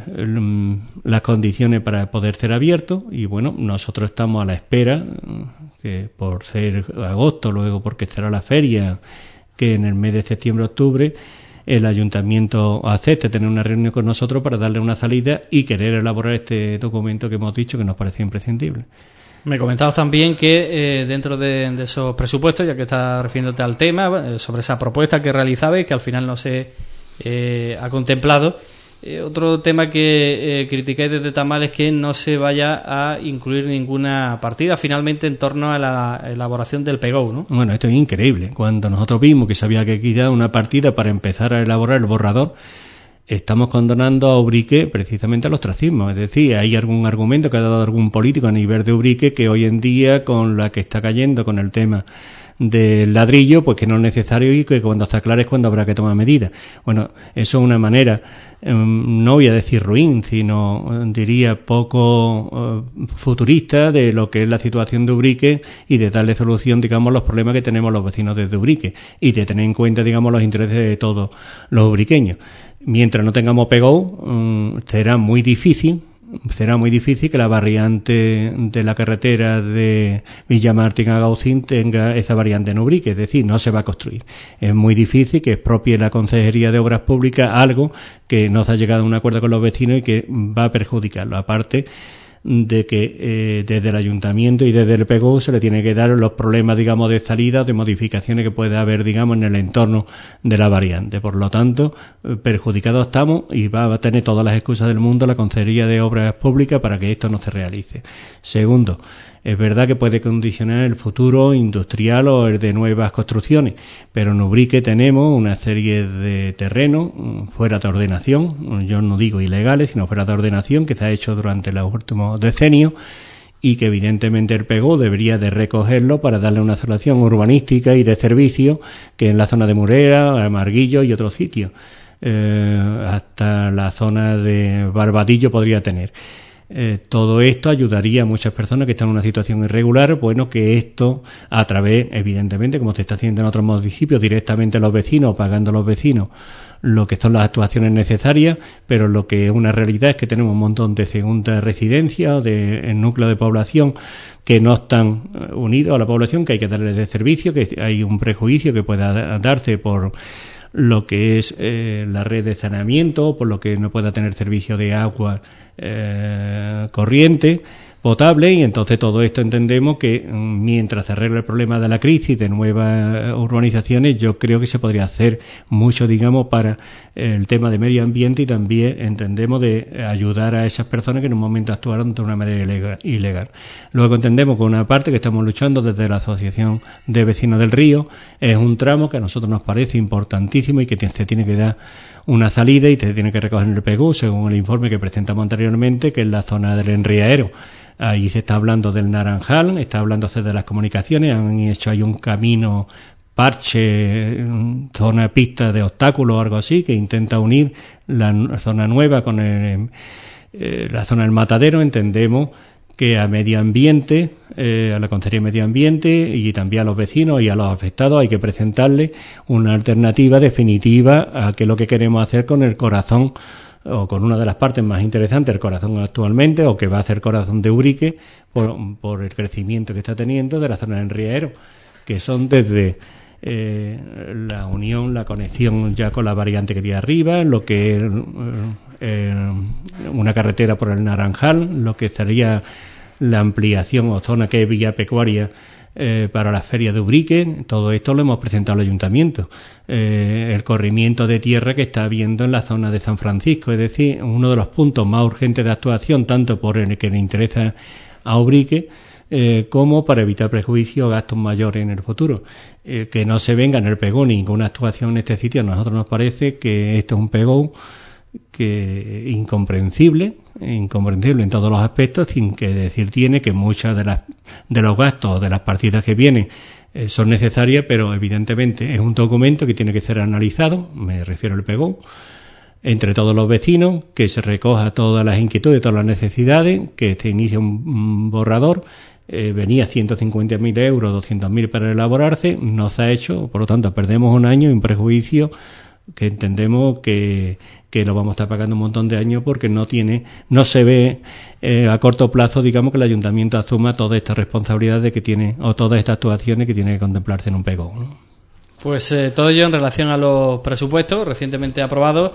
las condiciones para poder ser abierto, y bueno, nosotros estamos a la espera, que por ser agosto, luego porque estará la feria, que en el mes de septiembre-octubre el ayuntamiento acepte tener una reunión con nosotros para darle una salida y querer elaborar este documento que hemos dicho que nos parece imprescindible. Me comentabas también que eh, dentro de, de esos presupuestos, ya que estás refiriéndote al tema, eh, sobre esa propuesta que realizabais, que al final no se eh, ha contemplado, eh, otro tema que eh, criticáis desde Tamal es que no se vaya a incluir ninguna partida finalmente en torno a la elaboración del P G O, ¿no? Bueno, esto es increíble. Cuando nosotros vimos que se había que quitar una partida para empezar a elaborar el borrador, estamos condenando a Ubrique precisamente al ostracismo. Es decir, hay algún argumento que ha dado algún político a nivel de Ubrique que hoy en día, con la que está cayendo con el tema del ladrillo, pues que no es necesario y que cuando está claro es cuando habrá que tomar medidas. Bueno, eso es una manera, eh, no voy a decir ruin, sino eh, diría poco eh, futurista de lo que es la situación de Ubrique y de darle solución, digamos, a los problemas que tenemos los vecinos de Ubrique y de tener en cuenta, digamos, los intereses de todos los ubriqueños. Mientras no tengamos P G O, um, será muy difícil será muy difícil que la variante de la carretera de Villamartín a Gaucín tenga esa variante en Ubrique, es decir, no se va a construir. Es muy difícil que expropie la Consejería de Obras Públicas algo que no se ha llegado a un acuerdo con los vecinos y que va a perjudicarlo. Aparte de que eh, desde el ayuntamiento y desde el P G O se le tiene que dar los problemas, digamos, de salida o de modificaciones que puede haber, digamos, en el entorno de la variante. Por lo tanto, eh, perjudicados estamos y va a tener todas las excusas del mundo la Consejería de Obras Públicas para que esto no se realice. Segundo, es verdad que puede condicionar el futuro industrial o el de nuevas construcciones, pero en Ubrique tenemos una serie de terrenos fuera de ordenación, yo no digo ilegales, sino fuera de ordenación, que se ha hecho durante los últimos decenios y que evidentemente el P E G O debería de recogerlo para darle una solución urbanística y de servicio que en la zona de Murera, Marguillo y otros sitios, eh, hasta la zona de Barbadillo podría tener. Eh, todo esto ayudaría a muchas personas que están en una situación irregular, bueno, que esto a través, evidentemente, como se está haciendo en otros municipios, directamente a los vecinos, pagando a los vecinos lo que son las actuaciones necesarias, pero lo que es una realidad es que tenemos un montón de segundas residencias o de núcleos de población que no están unidos a la población, que hay que darles de servicio, que hay un prejuicio que pueda darse por lo que es eh, la red de saneamiento, por lo que no pueda tener servicio de agua eh, corriente, potable, y entonces todo esto entendemos que mientras se arregle el problema de la crisis de nuevas urbanizaciones, yo creo que se podría hacer mucho, digamos, para el tema de medio ambiente, y también entendemos de ayudar a esas personas que en un momento actuaron de una manera ilegal. Luego entendemos que una parte que estamos luchando desde la Asociación de Vecinos del Río es un tramo que a nosotros nos parece importantísimo y que se tiene que dar una salida y se tiene que recoger en el P E G U según el informe que presentamos anteriormente, que es la zona del Enriaero. Ahí se está hablando del Naranjal, está hablando de las comunicaciones, han hecho ahí un camino parche, zona pista de obstáculos o algo así, que intenta unir la zona nueva con el, eh, la zona del Matadero. Entendemos que a medio ambiente, eh, a la Consejería de Medio Ambiente y también a los vecinos y a los afectados hay que presentarles una alternativa definitiva a qué es lo que queremos hacer con el corazón, o con una de las partes más interesantes del corazón actualmente, o que va a ser corazón de Ubrique, por, por el crecimiento que está teniendo de la zona del Enriaero, que son desde eh, la unión, la conexión ya con la variante que tiene arriba, lo que es eh, una carretera por el Naranjal, lo que sería la ampliación o zona que es vía pecuaria Eh, para las ferias de Ubrique. Todo esto lo hemos presentado al ayuntamiento. Eh, el corrimiento de tierra que está habiendo en la zona de San Francisco, es decir, uno de los puntos más urgentes de actuación, tanto por el que le interesa a Ubrique, eh, como para evitar prejuicios o gastos mayores en el futuro. Eh, que no se venga en el P E G O ninguna actuación en este sitio, a nosotros nos parece que esto es un P E G O que incomprensible, incomprensible en todos los aspectos, sin que decir tiene que muchas de las de los gastos de las partidas que vienen eh, son necesarias, pero evidentemente es un documento que tiene que ser analizado, me refiero al P E G O, entre todos los vecinos, que se recoja todas las inquietudes, todas las necesidades, que se inicie un, un borrador. Eh, venía ciento cincuenta mil euros, doscientos mil para elaborarse, no se ha hecho, por lo tanto perdemos un año y un prejuicio que entendemos que, que lo vamos a estar pagando un montón de años, porque no tiene, no se ve eh, a corto plazo, digamos, que el ayuntamiento asuma toda esta responsabilidad de que tiene, o todas estas actuaciones que tiene que contemplarse en un P E G O, ¿no? Pues eh, todo ello en relación a los presupuestos recientemente aprobados.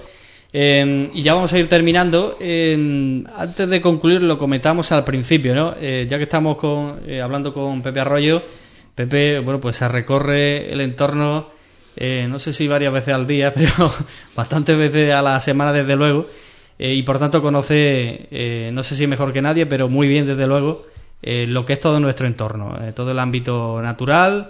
Eh, y ya vamos a ir terminando. Eh, antes de concluir, lo comentamos al principio, ¿no? Eh, ya que estamos con, eh, hablando con Pepe Arroyo, Pepe, bueno, pues se recorre el entorno, eh, no sé si varias veces al día, pero bastantes veces a la semana, desde luego, eh, y por tanto conoce, eh, no sé si mejor que nadie, pero muy bien, desde luego, eh, lo que es todo nuestro entorno, eh, todo el ámbito natural,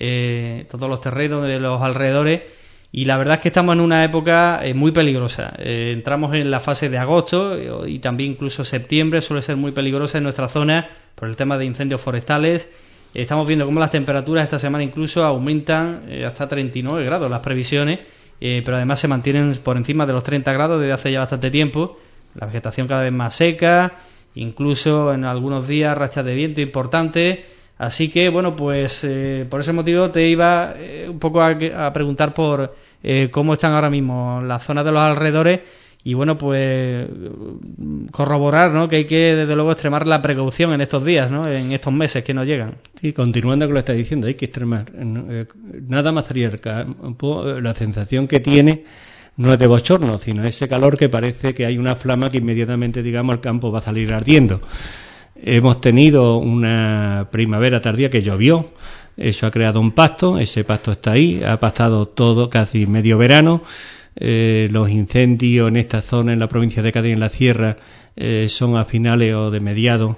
eh, todos los terrenos de los alrededores. Y la verdad es que estamos en una época eh, muy peligrosa. Eh, entramos en la fase de agosto, y también incluso septiembre suele ser muy peligrosa en nuestra zona por el tema de incendios forestales. Eh, estamos viendo cómo las temperaturas esta semana incluso aumentan eh, hasta treinta y nueve grados las previsiones, eh, pero además se mantienen por encima de los treinta grados desde hace ya bastante tiempo. La vegetación cada vez más seca, incluso en algunos días rachas de viento importantes. Así que, bueno, pues eh, por ese motivo te iba eh, un poco a, a preguntar por eh, cómo están ahora mismo las zonas de los alrededores, y, bueno, pues corroborar, ¿no?, que hay que, desde luego, extremar la precaución en estos días, ¿no?, en estos meses que nos llegan. Sí, continuando con lo que estás diciendo, hay que extremar. Eh, nada más cerca, la sensación que tiene no es de bochorno, sino ese calor que parece que hay una flama que inmediatamente, digamos, el campo va a salir ardiendo. Hemos tenido una primavera tardía que llovió, eso ha creado un pasto, ese pasto está ahí, ha pasado todo, casi medio verano. Eh, los incendios en esta zona, en la provincia de Cádiz, en la sierra, eh, son a finales o de mediados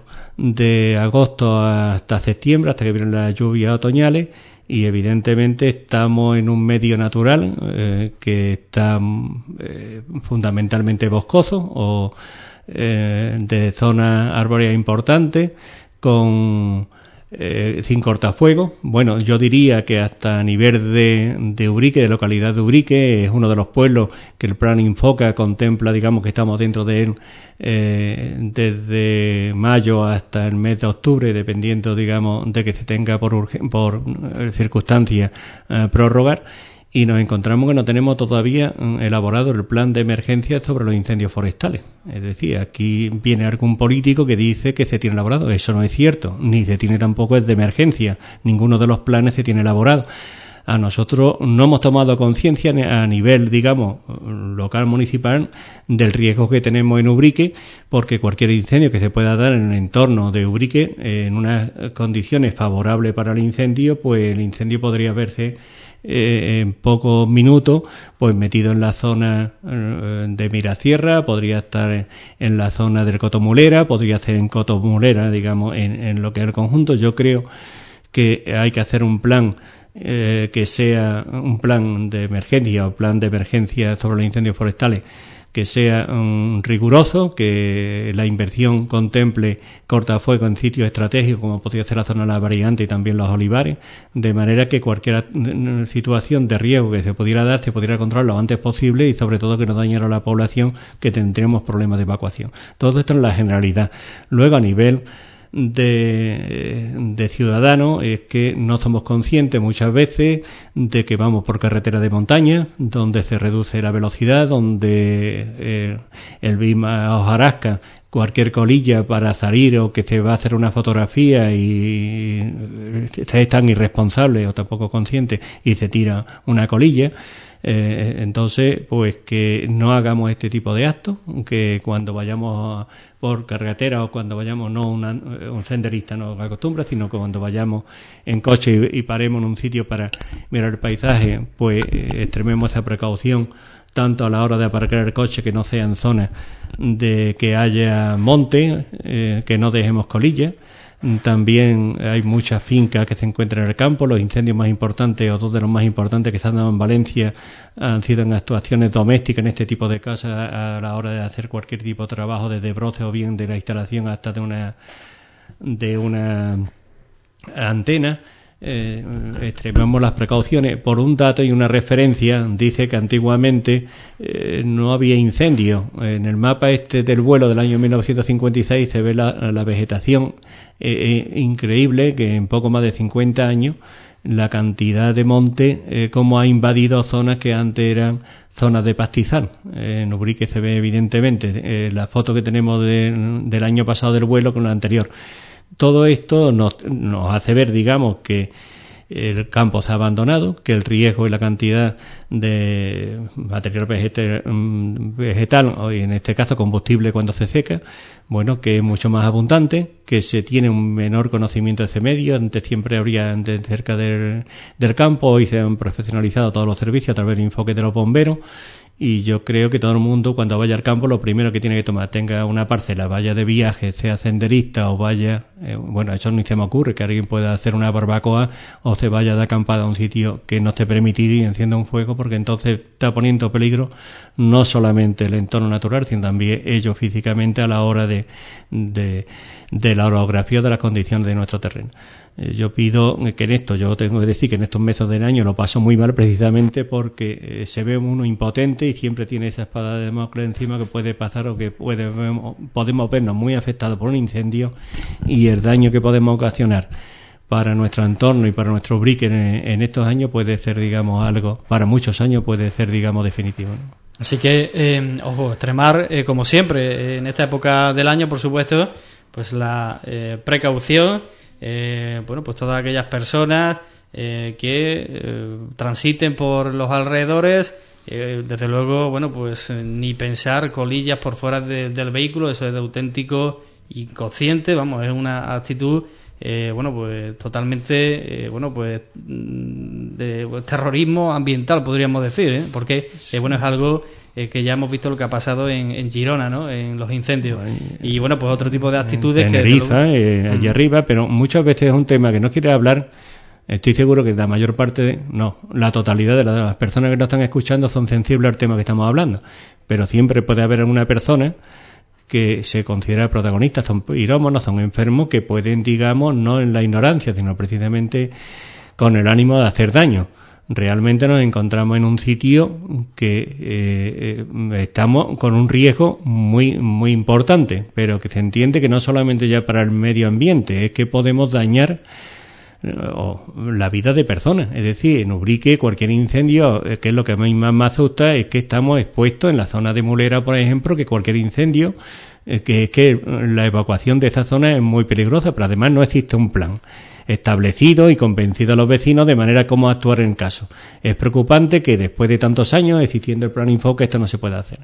de agosto hasta septiembre, hasta que vienen las lluvias otoñales, y evidentemente estamos en un medio natural eh, que está eh, fundamentalmente boscoso o Eh, de zonas arbóreas importantes, con eh, sin cortafuegos. Bueno, yo diría que hasta a nivel de, de Ubrique, de localidad de Ubrique, es uno de los pueblos que el plan Infoca contempla, digamos que estamos dentro de él eh, desde mayo hasta el mes de octubre, dependiendo, digamos, de que se tenga por, urgen, por eh, circunstancias eh, prorrogar. Y nos encontramos que no tenemos todavía elaborado el plan de emergencia sobre los incendios forestales. Es decir, aquí viene algún político que dice que se tiene elaborado. Eso no es cierto, ni se tiene tampoco es de emergencia. Ninguno de los planes se tiene elaborado. A nosotros no hemos tomado conciencia a nivel, digamos, local, municipal, del riesgo que tenemos en Ubrique, porque cualquier incendio que se pueda dar en el entorno de Ubrique, en unas condiciones favorables para el incendio, pues el incendio podría verse Eh, en pocos minutos pues metido en la zona eh, de Mirasierra, podría estar en la zona del Cotomulera, podría estar en Cotomulera, digamos, en, en lo que es el conjunto. Yo creo que hay que hacer un plan eh, que sea un plan de emergencia o plan de emergencia sobre los incendios forestales que sea um, riguroso, que la inversión contemple cortafuegos en sitios estratégicos como podría ser la zona de la Variante y también los olivares, de manera que cualquier situación de riesgo que se pudiera dar se pudiera controlar lo antes posible y sobre todo que no dañara a la población, que tendremos problemas de evacuación. Todo esto en la generalidad. Luego, a nivel de, de ciudadanos, es que no somos conscientes muchas veces de que vamos por carretera de montaña, donde se reduce la velocidad, donde eh, el B I M a hojarasca cualquier colilla para salir o que se va a hacer una fotografía y se es tan irresponsable o tampoco consciente y se tira una colilla. Eh, entonces, pues que no hagamos este tipo de actos, que cuando vayamos por carretera o cuando vayamos, no una, un senderista no acostumbra, sino que cuando vayamos en coche y, y paremos en un sitio para mirar el paisaje, pues eh, extrememos esa precaución tanto a la hora de aparcar el coche, que no sea en zonas de que haya monte, eh, que no dejemos colillas. También hay muchas fincas que se encuentran en el campo. Los incendios más importantes, o dos de los más importantes que se han dado en Valencia, han sido en actuaciones domésticas en este tipo de casas a la hora de hacer cualquier tipo de trabajo, desde broce o bien de la instalación hasta de una de una antena. Eh, extremamos las precauciones. Por un dato y una referencia, dice que antiguamente eh, no había incendio. En el mapa este del vuelo del año mil novecientos cincuenta y seis se ve la, la vegetación eh, eh, increíble, que en poco más de cincuenta años la cantidad de monte eh, como ha invadido zonas que antes eran zonas de pastizal. Eh, en Ubrique se ve evidentemente eh, la foto que tenemos de, del año pasado del vuelo con la anterior. Todo esto nos, nos hace ver, digamos, que el campo se ha abandonado, que el riesgo y la cantidad de material vegetal, vegetal o en este caso combustible cuando se seca, bueno, que es mucho más abundante, que se tiene un menor conocimiento de ese medio. Antes siempre habría antes cerca del, del campo, hoy se han profesionalizado todos los servicios a través del enfoque de los bomberos. Y yo creo que todo el mundo, cuando vaya al campo, lo primero que tiene que tomar, tenga una parcela, vaya de viaje, sea senderista o vaya, eh, bueno, eso ni se me ocurre, que alguien pueda hacer una barbacoa o se vaya de acampada a un sitio que no esté permitido y encienda un fuego, porque entonces está poniendo peligro no solamente el entorno natural, sino también ellos físicamente a la hora de, de, de la orografía de las condiciones de nuestro terreno. Yo pido que en esto, yo tengo que decir que en estos meses del año lo paso muy mal precisamente porque eh, se ve uno impotente y siempre tiene esa espada de Damocles encima que puede pasar o que puede, podemos vernos muy afectados por un incendio y el daño que podemos ocasionar para nuestro entorno y para nuestro Ubrique en, en estos años puede ser, digamos, algo, para muchos años puede ser, digamos, definitivo, ¿no? Así que, eh, ojo, extremar, eh, como siempre, eh, en esta época del año, por supuesto, pues la eh, precaución. Eh, bueno, pues todas aquellas personas eh, que eh, transiten por los alrededores, eh, desde luego, bueno, pues eh, ni pensar colillas por fuera de, del vehículo, eso es de auténtico inconsciente, vamos, es una actitud eh, bueno, pues totalmente eh, bueno, pues de pues, terrorismo ambiental, podríamos decir, ¿eh? Porque eh, bueno, es algo Eh, que ya hemos visto lo que ha pasado en, en Girona, ¿no? En los incendios. Y bueno, pues otro tipo de actitudes. Tenerife, que eh, allí arriba, pero muchas veces es un tema que no quiere hablar. Estoy seguro que la mayor parte, de, no, la totalidad de las personas que nos están escuchando son sensibles al tema que estamos hablando. Pero siempre puede haber alguna persona que se considera protagonistas, son pirómanos, son enfermos que pueden, digamos, no en la ignorancia, sino precisamente con el ánimo de hacer daño. Realmente nos encontramos en un sitio que eh, eh, estamos con un riesgo muy muy importante, pero que se entiende que no solamente ya para el medio ambiente, es que podemos dañar eh, la vida de personas. Es decir, en Ubrique cualquier incendio, eh, que es lo que a mí más me asusta, es que estamos expuestos en la zona de Mulera, por ejemplo, que cualquier incendio, eh, que es que la evacuación de esa zona es muy peligrosa, pero además no existe un plan establecido y convencido a los vecinos de manera como actuar en caso. Es preocupante que después de tantos años existiendo el plan Infoca esto no se pueda hacer.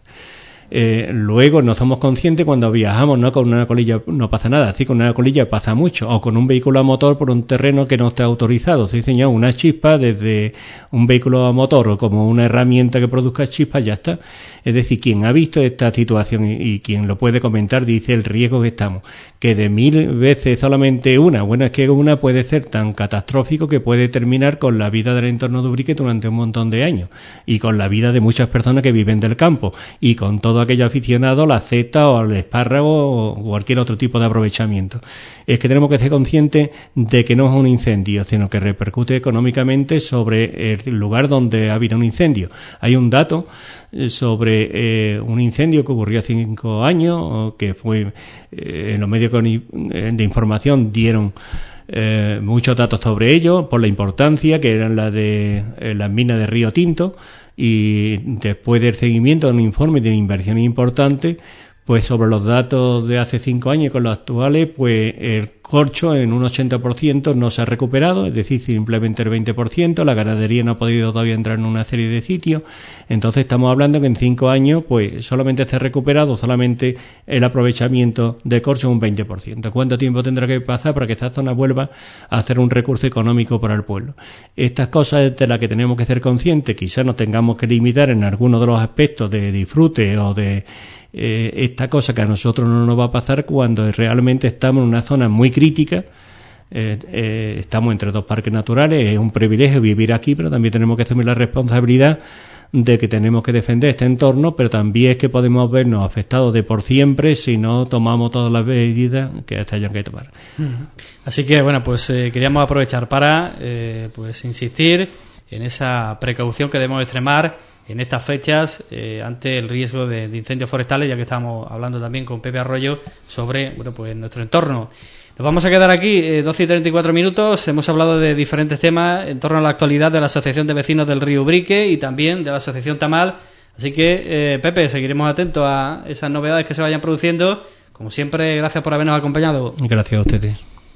Eh, luego no somos conscientes cuando viajamos, no con una colilla no pasa nada, así con una colilla pasa mucho, o con un vehículo a motor por un terreno que no está autorizado. Sí, señor, una chispa desde un vehículo a motor o como una herramienta que produzca chispas, ya está. Es decir, quien ha visto esta situación y, y quien lo puede comentar dice el riesgo que estamos, que de mil veces solamente una, bueno, es que una puede ser tan catastrófico que puede terminar con la vida del entorno de Ubrique durante un montón de años y con la vida de muchas personas que viven del campo y con todo aquello aficionado a la seta o al espárrago o cualquier otro tipo de aprovechamiento. Es que tenemos que ser conscientes de que no es un incendio, sino que repercute económicamente sobre el lugar donde ha habido un incendio. Hay un dato sobre eh, un incendio que ocurrió hace cinco años, que fue eh, en los medios de información dieron eh, muchos datos sobre ello, por la importancia que eran las de eh, las minas de Río Tinto, y después del seguimiento de un informe de inversión importante, pues sobre los datos de hace cinco años y con los actuales, pues el corcho en un ochenta por ciento no se ha recuperado, es decir, simplemente el veinte por ciento, la ganadería no ha podido todavía entrar en una serie de sitios. Entonces estamos hablando que en cinco años pues solamente se ha recuperado solamente el aprovechamiento de corcho un veinte por ciento. ¿Cuánto tiempo tendrá que pasar para que esta zona vuelva a hacer un recurso económico para el pueblo? Estas cosas de las que tenemos que ser conscientes, quizás nos tengamos que limitar en algunos de los aspectos de disfrute o de Eh, esta cosa que a nosotros no nos va a pasar cuando realmente estamos en una zona muy crítica. Eh, eh, estamos entre dos parques naturales, es un privilegio vivir aquí, pero también tenemos que asumir la responsabilidad de que tenemos que defender este entorno, pero también es que podemos vernos afectados de por siempre si no tomamos todas las medidas que se hayan que tomar. Así que bueno, pues eh, queríamos aprovechar para eh, pues insistir en esa precaución que debemos extremar en estas fechas eh, ante el riesgo de, de incendios forestales, ya que estamos hablando también con Pepe Arroyo sobre bueno pues nuestro entorno. Nos vamos a quedar aquí eh, doce y treinta y cuatro minutos. Hemos hablado de diferentes temas en torno a la actualidad de la Asociación de Vecinos del Río Ubrique y también de la Asociación Tamal. Así que, eh, Pepe, seguiremos atentos a esas novedades que se vayan produciendo. Como siempre, gracias por habernos acompañado. Gracias a ustedes.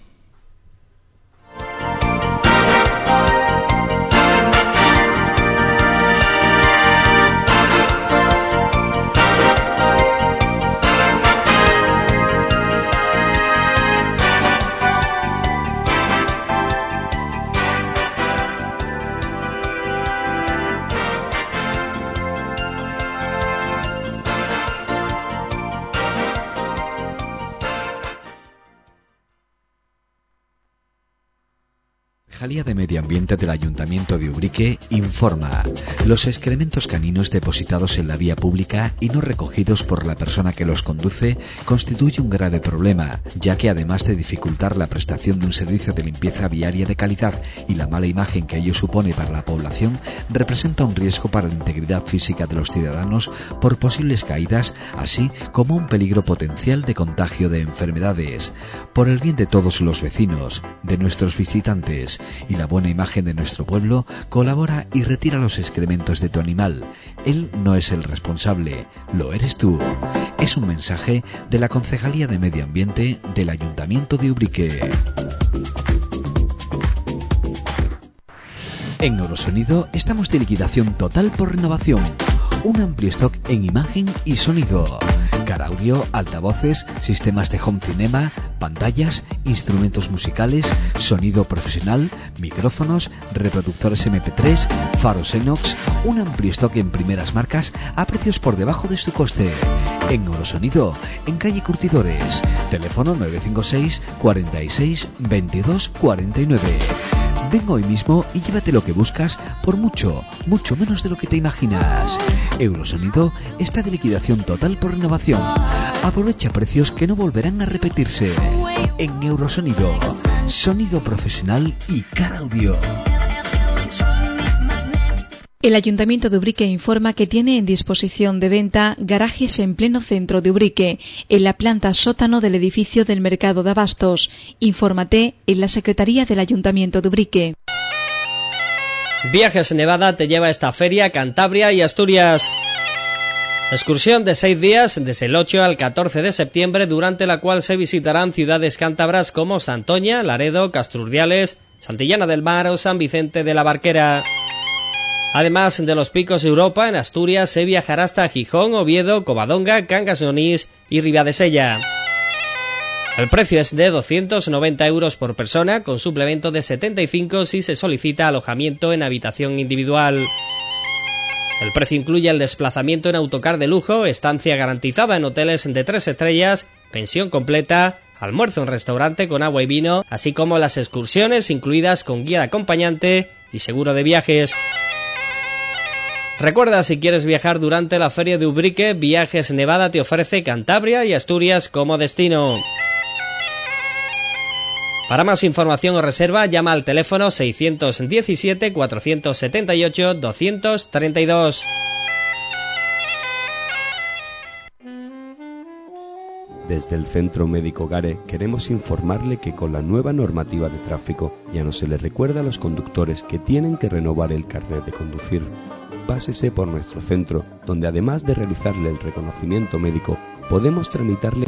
Concejalía de Medio Ambiente del Ayuntamiento de Ubrique informa: los excrementos caninos depositados en la vía pública y no recogidos por la persona que los conduce constituye un grave problema, ya que además de dificultar la prestación de un servicio de limpieza viaria de calidad y la mala imagen que ello supone para la población, representa un riesgo para la integridad física de los ciudadanos por posibles caídas, así como un peligro potencial de contagio de enfermedades. Por el bien de todos los vecinos, de nuestros visitantes y la buena imagen de nuestro pueblo, colabora y retira los excrementos de tu animal. Él no es el responsable, lo eres tú. Es un mensaje de la Concejalía de Medio Ambiente del Ayuntamiento de Ubrique. En Eurosonido estamos de liquidación total por renovación. Un amplio stock en imagen y sonido. Car audio, altavoces, sistemas de home cinema, pantallas, instrumentos musicales, sonido profesional, micrófonos, reproductores eme pe tres, faros inox, un amplio stock en primeras marcas a precios por debajo de su coste. En Eurosonido, en calle Curtidores, teléfono nueve cinco seis, cuarenta y seis, veintidós cuarenta y nueve. Ven hoy mismo y llévate lo que buscas por mucho, mucho menos de lo que te imaginas. Eurosonido está de liquidación total por renovación. Aprovecha precios que no volverán a repetirse. En Eurosonido, sonido profesional y Car Audio. El Ayuntamiento de Ubrique informa que tiene en disposición de venta garajes en pleno centro de Ubrique, en la planta sótano del edificio del Mercado de Abastos. Infórmate en la Secretaría del Ayuntamiento de Ubrique. Viajes Nevada te lleva a esta feria Cantabria y Asturias. Excursión de seis días desde el ocho al catorce de septiembre, durante la cual se visitarán ciudades cántabras como Santoña, Laredo, Castrurdiales, Santillana del Mar o San Vicente de la Barquera. Además de los picos de Europa, en Asturias se viajará hasta Gijón, Oviedo, Covadonga, Cangas de Onís y Ribadesella. El precio es de doscientos noventa euros por persona, con suplemento de setenta y cinco si se solicita alojamiento en habitación individual. El precio incluye el desplazamiento en autocar de lujo, estancia garantizada en hoteles de tres estrellas, pensión completa, almuerzo en restaurante con agua y vino, así como las excursiones incluidas con guía de acompañante y seguro de viajes. Recuerda, si quieres viajar durante la Feria de Ubrique, Viajes Nevada te ofrece Cantabria y Asturias como destino. Para más información o reserva, llama al teléfono seiscientos diecisiete, cuatrocientos setenta y ocho, doscientos treinta y dos. Desde el Centro Médico Gare queremos informarle que con la nueva normativa de tráfico ya no se le recuerda a los conductores que tienen que renovar el carnet de conducir. Pásese por nuestro centro, donde además de realizarle el reconocimiento médico, podemos tramitarle